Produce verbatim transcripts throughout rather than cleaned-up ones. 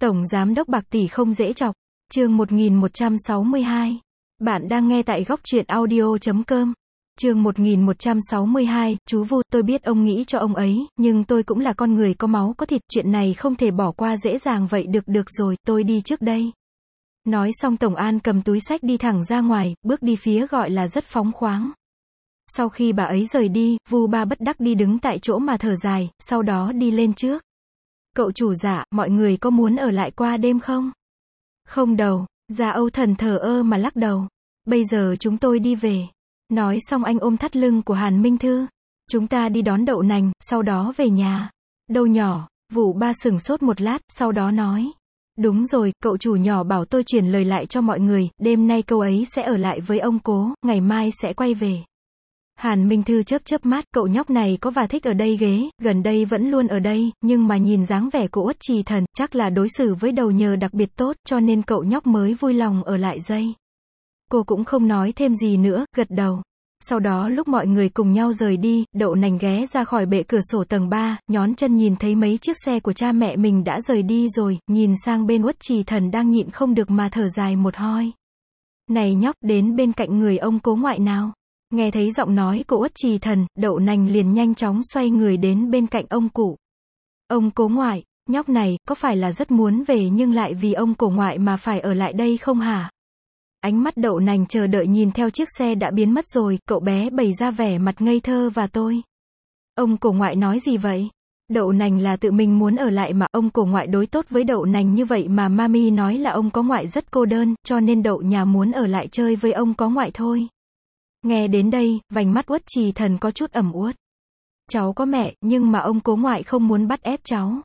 Tổng Giám đốc bạc tỷ không dễ chọc. Chương một nghìn một trăm sáu mươi hai. Bạn đang nghe tại góc truyện audio chấm com. Chương một nghìn một trăm sáu mươi hai, chú Vu, tôi biết ông nghĩ cho ông ấy, nhưng tôi cũng là con người có máu có thịt, chuyện này không thể bỏ qua dễ dàng vậy được được rồi, tôi đi trước đây. Nói xong Tổng An cầm túi xách đi thẳng ra ngoài, bước đi phía gọi là rất phóng khoáng. Sau khi bà ấy rời đi, Vu Ba bất đắc đi đứng tại chỗ mà thở dài, sau đó đi lên trước. Cậu chủ dạ, mọi người có muốn ở lại qua đêm không? Không đâu, Dạ Âu Thần thờ ơ mà lắc đầu. Bây giờ chúng tôi đi về. Nói xong anh ôm thắt lưng của Hàn Minh Thư. Chúng ta đi đón Đậu Nành, sau đó về nhà. Đâu nhỏ, Vụ Ba sửng sốt một lát, sau đó nói. Đúng rồi, cậu chủ nhỏ bảo tôi truyền lời lại cho mọi người, đêm nay cậu ấy sẽ ở lại với ông cố, ngày mai sẽ quay về. Hàn Minh Thư chớp chớp mắt, cậu nhóc này có và thích ở đây ghế, gần đây vẫn luôn ở đây, nhưng mà nhìn dáng vẻ của Uất Trì Thần, chắc là đối xử với Đầu Nhờ đặc biệt tốt, cho nên cậu nhóc mới vui lòng ở lại dây. Cô cũng không nói thêm gì nữa, gật đầu. Sau đó lúc mọi người cùng nhau rời đi, Đậu Nành ghé ra khỏi bệ cửa sổ tầng ba, nhón chân nhìn thấy mấy chiếc xe của cha mẹ mình đã rời đi rồi, nhìn sang bên Uất Trì Thần đang nhịn không được mà thở dài một hoi. Này nhóc, đến bên cạnh người ông cố ngoại nào. Nghe thấy giọng nói của Uất Trì Thần, Đậu Nành liền nhanh chóng xoay người đến bên cạnh ông cụ. Ông cố ngoại, nhóc này, có phải là rất muốn về nhưng lại vì ông cổ ngoại mà phải ở lại đây không hả? Ánh mắt Đậu Nành chờ đợi nhìn theo chiếc xe đã biến mất rồi, cậu bé bày ra vẻ mặt ngây thơ và tôi. Ông cổ ngoại nói gì vậy? Đậu Nành là tự mình muốn ở lại mà, ông cổ ngoại đối tốt với Đậu Nành như vậy mà mami nói là ông có ngoại rất cô đơn, cho nên Đậu nhà muốn ở lại chơi với ông có ngoại thôi. Nghe đến đây, vành mắt Uất Trì Thần có chút ẩm uất. Cháu có mẹ, nhưng mà ông cố ngoại không muốn bắt ép cháu.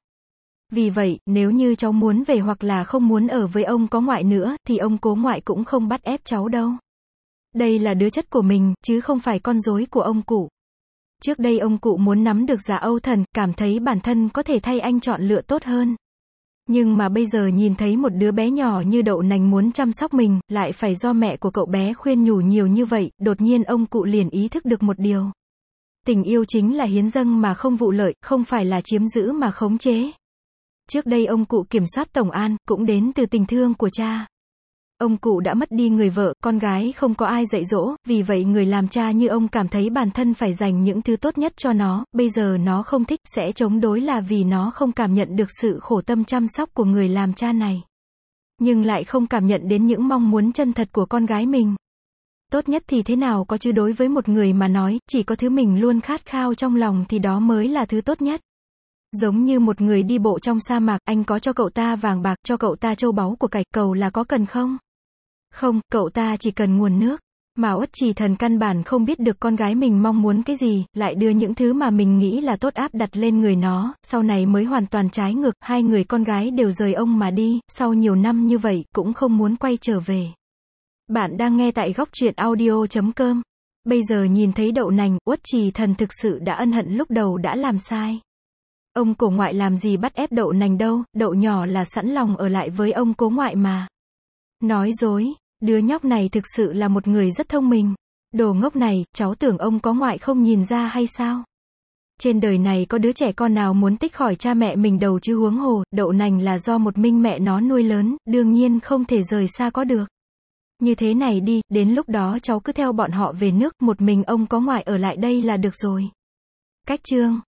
Vì vậy, nếu như cháu muốn về hoặc là không muốn ở với ông có ngoại nữa, thì ông cố ngoại cũng không bắt ép cháu đâu. Đây là đứa chất của mình, chứ không phải con rối của ông cụ. Trước đây ông cụ muốn nắm được Dạ Âu Thần, cảm thấy bản thân có thể thay anh chọn lựa tốt hơn. Nhưng mà bây giờ nhìn thấy một đứa bé nhỏ như Đậu Nành muốn chăm sóc mình, lại phải do mẹ của cậu bé khuyên nhủ nhiều như vậy, đột nhiên ông cụ liền ý thức được một điều. Tình yêu chính là hiến dâng mà không vụ lợi, không phải là chiếm giữ mà khống chế. Trước đây ông cụ kiểm soát Tổng An, cũng đến từ tình thương của cha. Ông cụ đã mất đi người vợ, con gái không có ai dạy dỗ, vì vậy người làm cha như ông cảm thấy bản thân phải dành những thứ tốt nhất cho nó, bây giờ nó không thích, sẽ chống đối là vì nó không cảm nhận được sự khổ tâm chăm sóc của người làm cha này. Nhưng lại không cảm nhận đến những mong muốn chân thật của con gái mình. Tốt nhất thì thế nào có chứ, đối với một người mà nói, chỉ có thứ mình luôn khát khao trong lòng thì đó mới là thứ tốt nhất. Giống như một người đi bộ trong sa mạc, anh có cho cậu ta vàng bạc, cho cậu ta châu báu của cải, cầu là có cần không? Không, cậu ta chỉ cần nguồn nước. Mà Uất Trì Thần căn bản không biết được con gái mình mong muốn cái gì, lại đưa những thứ mà mình nghĩ là tốt áp đặt lên người nó, sau này mới hoàn toàn trái ngược, hai người con gái đều rời ông mà đi, sau nhiều năm như vậy, cũng không muốn quay trở về. Bạn đang nghe tại góc truyện audio chấm com. Bây giờ nhìn thấy Đậu Nành, Uất Trì Thần thực sự đã ân hận lúc đầu đã làm sai. Ông cổ ngoại làm gì bắt ép Đậu Nành đâu, Đậu nhỏ là sẵn lòng ở lại với ông cố ngoại mà. Nói dối, đứa nhóc này thực sự là một người rất thông minh. Đồ ngốc này, cháu tưởng ông có ngoại không nhìn ra hay sao? Trên đời này có đứa trẻ con nào muốn tích khỏi cha mẹ mình đầu chứ huống hồ, Đậu Nành là do một mình mẹ nó nuôi lớn, đương nhiên không thể rời xa có được. Như thế này đi, đến lúc đó cháu cứ theo bọn họ về nước, một mình ông có ngoại ở lại đây là được rồi. Cách chương